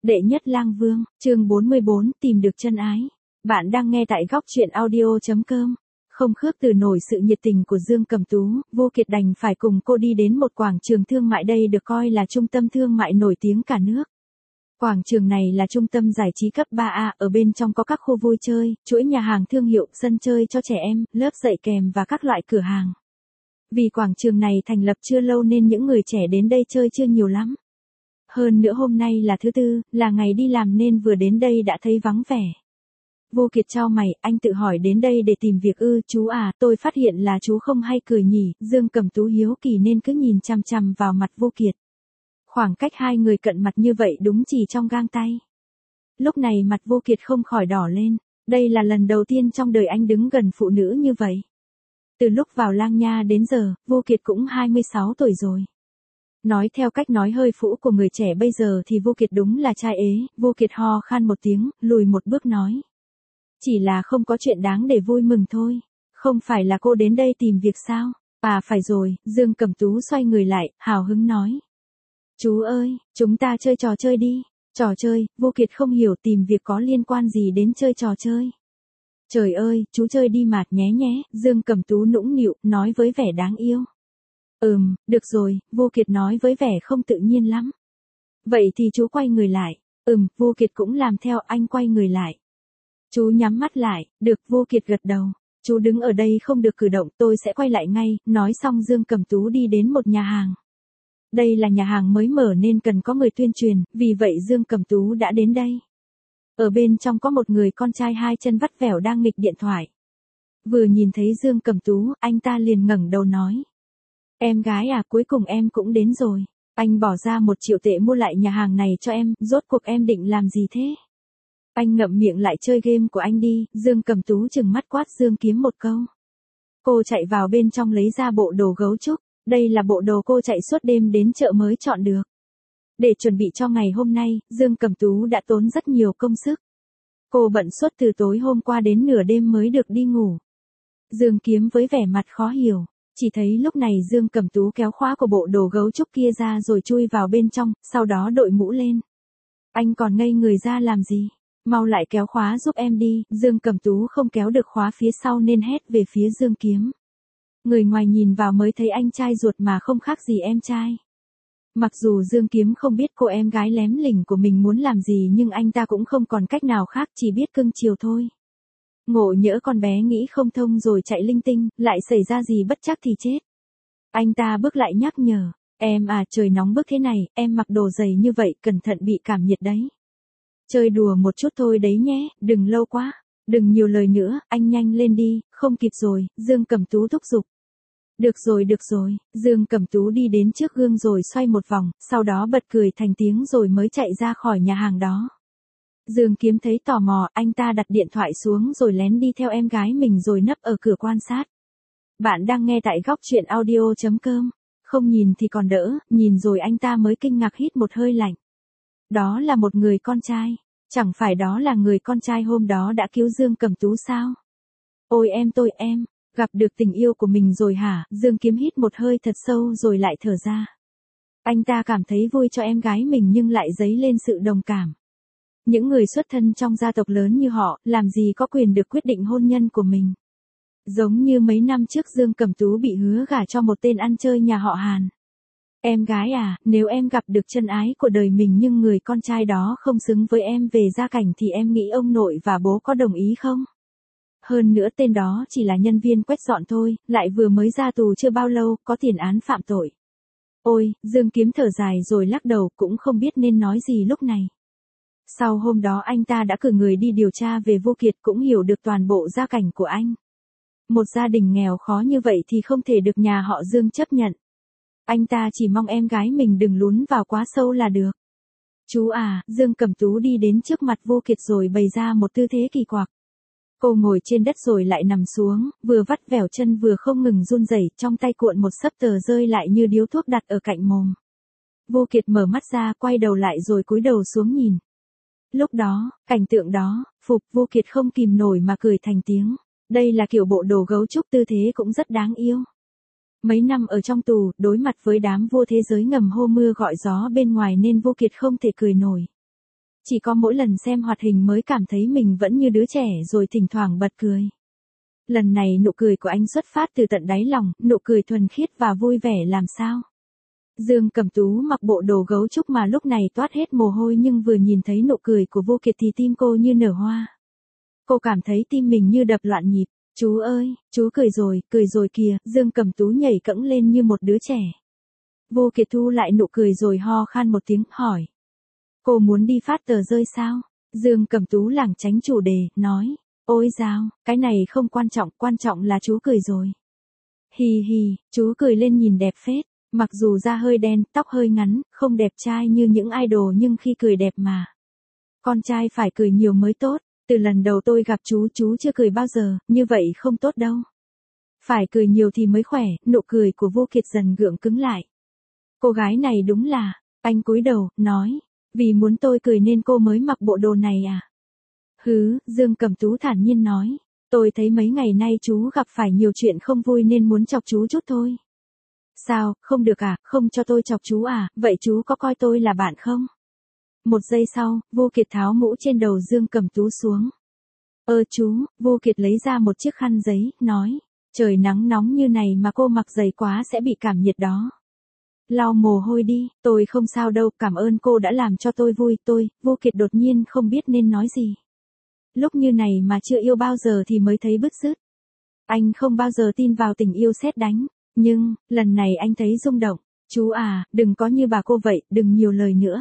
Đệ nhất lang vương, chương 44, tìm được chân ái. Bạn đang nghe tại góc truyện audio.com. Không khước từ nổi sự nhiệt tình của Dương Cẩm Tú, Vô Kiệt đành phải cùng cô đi đến một quảng trường thương mại, đây được coi là trung tâm thương mại nổi tiếng cả nước. Quảng trường này là trung tâm giải trí cấp 3A, ở bên trong có các khu vui chơi, chuỗi nhà hàng thương hiệu, sân chơi cho trẻ em, lớp dạy kèm và các loại cửa hàng. Vì quảng trường này thành lập chưa lâu nên những người trẻ đến đây chơi chưa nhiều lắm. Hơn nữa hôm nay là thứ tư, là ngày đi làm nên vừa đến đây đã thấy vắng vẻ. Vô Kiệt chau mày, anh tự hỏi đến đây để tìm việc ư? Chú à, tôi phát hiện là chú không hay cười nhỉ. Dương Cẩm Tú hiếu kỳ nên cứ nhìn chằm chằm vào mặt Vô Kiệt. Khoảng cách hai người cận mặt như vậy đúng chỉ trong gang tay. Lúc này mặt Vô Kiệt không khỏi đỏ lên, đây là lần đầu tiên trong đời anh đứng gần phụ nữ như vậy. Từ lúc vào Lang Nha đến giờ, Vô Kiệt cũng 26 tuổi rồi. Nói theo cách nói hơi phũ của người trẻ bây giờ thì Vô Kiệt đúng là trai ế. Vô Kiệt ho khan một tiếng, lùi một bước nói. Chỉ là không có chuyện đáng để vui mừng thôi. Không phải là cô đến đây tìm việc sao? À phải rồi, Dương Cẩm Tú xoay người lại, hào hứng nói. Chú ơi, chúng ta chơi trò chơi đi. Trò chơi? Vô Kiệt không hiểu tìm việc có liên quan gì đến chơi trò chơi. Trời ơi, chú chơi đi mạt nhé nhé, Dương Cẩm Tú nũng nịu, nói với vẻ đáng yêu. Được rồi, Vô Kiệt nói với vẻ không tự nhiên lắm. Vậy thì chú quay người lại. Vô Kiệt cũng làm theo, anh quay người lại. Chú nhắm mắt lại, được, Vô Kiệt gật đầu. Chú đứng ở đây không được cử động, tôi sẽ quay lại ngay. Nói xong Dương Cẩm Tú đi đến một nhà hàng. Đây là nhà hàng mới mở nên cần có người tuyên truyền, vì vậy Dương Cẩm Tú đã đến đây. Ở bên trong có một người con trai hai chân vắt vẻo đang nghịch điện thoại. Vừa nhìn thấy Dương Cẩm Tú, anh ta liền ngẩng đầu nói. Em gái à, cuối cùng em cũng đến rồi. Anh bỏ ra 1 triệu tệ mua lại nhà hàng này cho em, rốt cuộc em định làm gì thế? Anh ngậm miệng lại chơi game của anh đi. Dương Cẩm Tú trừng mắt quát Dương Kiếm một câu. Cô chạy vào bên trong lấy ra bộ đồ gấu trúc. Đây là bộ đồ cô chạy suốt đêm đến chợ mới chọn được. Để chuẩn bị cho ngày hôm nay, Dương Cẩm Tú đã tốn rất nhiều công sức. Cô bận suốt từ tối hôm qua đến nửa đêm mới được đi ngủ. Dương Kiếm với vẻ mặt khó hiểu. Chỉ thấy lúc này Dương Cẩm Tú kéo khóa của bộ đồ gấu trúc kia ra rồi chui vào bên trong, sau đó đội mũ lên. Anh còn ngây người ra làm gì? Mau lại kéo khóa giúp em đi. Dương Cẩm Tú không kéo được khóa phía sau nên hét về phía Dương Kiếm. Người ngoài nhìn vào mới thấy anh trai ruột mà không khác gì em trai. Mặc dù Dương Kiếm không biết cô em gái lém lỉnh của mình muốn làm gì nhưng anh ta cũng không còn cách nào khác, chỉ biết cưng chiều thôi. Ngộ nhỡ con bé nghĩ không thông rồi chạy linh tinh, lại xảy ra gì bất trắc thì chết. Anh ta bước lại nhắc nhở, em à, trời nóng bức thế này, em mặc đồ dày như vậy, cẩn thận bị cảm nhiệt đấy. Chơi đùa một chút thôi đấy nhé, đừng lâu quá, đừng nhiều lời nữa, anh nhanh lên đi, không kịp rồi. Dương Cẩm Tú thúc giục. Được rồi, Dương Cẩm Tú đi đến trước gương rồi xoay một vòng, sau đó bật cười thành tiếng rồi mới chạy ra khỏi nhà hàng đó. Dương Kiếm thấy tò mò, anh ta đặt điện thoại xuống rồi lén đi theo em gái mình rồi nấp ở cửa quan sát. Bạn đang nghe tại góc truyện audio.com. Không nhìn thì còn đỡ, nhìn rồi anh ta mới kinh ngạc hít một hơi lạnh. Đó là một người con trai. Chẳng phải đó là người con trai hôm đó đã cứu Dương Cẩm Tú sao? Ôi em, gặp được tình yêu của mình rồi hả? Dương Kiếm hít một hơi thật sâu rồi lại thở ra. Anh ta cảm thấy vui cho em gái mình nhưng lại dấy lên sự đồng cảm. Những người xuất thân trong gia tộc lớn như họ, làm gì có quyền được quyết định hôn nhân của mình. Giống như mấy năm trước Dương Cẩm Tú bị hứa gả cho một tên ăn chơi nhà họ Hàn. Em gái à, nếu em gặp được chân ái của đời mình nhưng người con trai đó không xứng với em về gia cảnh thì em nghĩ ông nội và bố có đồng ý không? Hơn nữa tên đó chỉ là nhân viên quét dọn thôi, lại vừa mới ra tù chưa bao lâu, có tiền án phạm tội. Ôi, Dương Kiếm thở dài rồi lắc đầu, cũng không biết nên nói gì lúc này. Sau hôm đó anh ta đã cử người đi điều tra về Vô Kiệt, cũng hiểu được toàn bộ gia cảnh của anh. Một gia đình nghèo khó như vậy thì không thể được nhà họ Dương chấp nhận. Anh ta chỉ mong em gái mình đừng lún vào quá sâu là được. Chú à, Dương Cẩm Tú đi đến trước mặt Vô Kiệt rồi bày ra một tư thế kỳ quặc. Cô ngồi trên đất rồi lại nằm xuống, vừa vắt vẻo chân vừa không ngừng run rẩy, trong tay cuộn một xấp tờ rơi lại như điếu thuốc đặt ở cạnh mồm. Vô Kiệt mở mắt ra, quay đầu lại rồi cúi đầu xuống nhìn. Lúc đó, cảnh tượng đó, Vô Kiệt không kìm nổi mà cười thành tiếng. Đây là kiểu bộ đồ gấu trúc, tư thế cũng rất đáng yêu. Mấy năm ở trong tù, đối mặt với đám vua thế giới ngầm hô mưa gọi gió bên ngoài nên Vô Kiệt không thể cười nổi. Chỉ có mỗi lần xem hoạt hình mới cảm thấy mình vẫn như đứa trẻ rồi thỉnh thoảng bật cười. Lần này nụ cười của anh xuất phát từ tận đáy lòng, nụ cười thuần khiết và vui vẻ làm sao. Dương Cẩm Tú mặc bộ đồ gấu trúc mà lúc này toát hết mồ hôi nhưng vừa nhìn thấy nụ cười của Vô Kiệt thì tim cô như nở hoa. Cô cảm thấy tim mình như đập loạn nhịp. Chú ơi, chú cười rồi kìa, Dương Cẩm Tú nhảy cẫng lên như một đứa trẻ. Vô Kiệt thu lại nụ cười rồi ho khan một tiếng, hỏi. Cô muốn đi phát tờ rơi sao? Dương Cẩm Tú lảng tránh chủ đề, nói. Ôi dào, cái này không quan trọng là chú cười rồi. Hì hì, chú cười lên nhìn đẹp phết. Mặc dù da hơi đen, tóc hơi ngắn, không đẹp trai như những idol nhưng khi cười đẹp mà. Con trai phải cười nhiều mới tốt. Từ lần đầu tôi gặp chú chưa cười bao giờ, như vậy không tốt đâu. Phải cười nhiều thì mới khỏe, nụ cười của Vô Kiệt dần gượng cứng lại. Cô gái này đúng là, anh cúi đầu, nói, vì muốn tôi cười nên cô mới mặc bộ đồ này à? Hứ, Dương Cẩm Tú thản nhiên nói, tôi thấy mấy ngày nay chú gặp phải nhiều chuyện không vui nên muốn chọc chú chút thôi. Sao, không được à, không cho tôi chọc chú à, vậy chú có coi tôi là bạn không? Một giây sau, Vô Kiệt tháo mũ trên đầu Dương Cẩm Tú xuống. Chú, Vô Kiệt lấy ra một chiếc khăn giấy, nói, trời nắng nóng như này mà cô mặc dày quá sẽ bị cảm nhiệt đó. Lau mồ hôi đi, tôi không sao đâu, cảm ơn cô đã làm cho tôi vui, Vô Kiệt đột nhiên không biết nên nói gì. Lúc như này mà chưa yêu bao giờ thì mới thấy bứt rứt. Anh không bao giờ tin vào tình yêu sét đánh, nhưng, lần này anh thấy rung động. Chú à, đừng có như bà cô vậy, đừng nhiều lời nữa.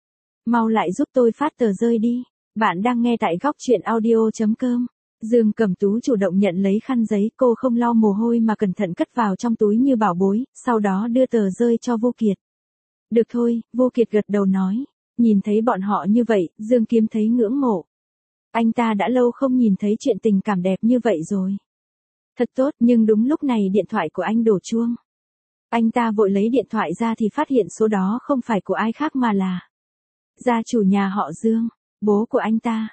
Mau lại giúp tôi phát tờ rơi đi. Bạn đang nghe tại góc truyện audio.com. Dương Cẩm Tú chủ động nhận lấy khăn giấy, cô không lau mồ hôi mà cẩn thận cất vào trong túi như bảo bối, sau đó đưa tờ rơi cho Vô Kiệt. Được thôi, Vô Kiệt gật đầu nói. Nhìn thấy bọn họ như vậy, Dương Kiếm thấy ngưỡng mộ. Anh ta đã lâu không nhìn thấy chuyện tình cảm đẹp như vậy rồi. Thật tốt, nhưng đúng lúc này điện thoại của anh đổ chuông. Anh ta vội lấy điện thoại ra thì phát hiện số đó không phải của ai khác mà là gia chủ nhà họ Dương, bố của anh ta.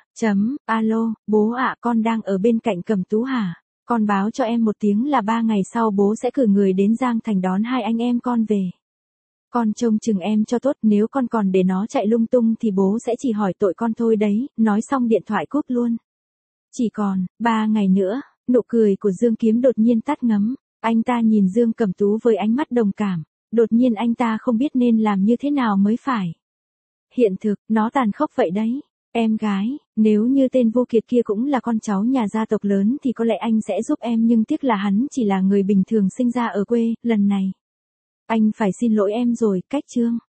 Alo, bố ạ, con đang ở bên cạnh Cẩm Tú hả? Con báo cho em một tiếng là 3 ngày sau bố sẽ cử người đến Giang Thành đón hai anh em con về. Con trông chừng em cho tốt, nếu con còn để nó chạy lung tung thì bố sẽ chỉ hỏi tội con thôi đấy. Nói xong điện thoại cúp luôn. Chỉ còn 3 ngày nữa, nụ cười của Dương Kiếm đột nhiên tắt ngấm. Anh ta nhìn Dương Cẩm Tú với ánh mắt đồng cảm. Đột nhiên anh ta không biết nên làm như thế nào mới phải. Hiện thực, nó tàn khốc vậy đấy. Em gái, nếu như tên Vô Kiệt kia cũng là con cháu nhà gia tộc lớn thì có lẽ anh sẽ giúp em, nhưng tiếc là hắn chỉ là người bình thường sinh ra ở quê. Lần này anh phải xin lỗi em rồi, cách chương.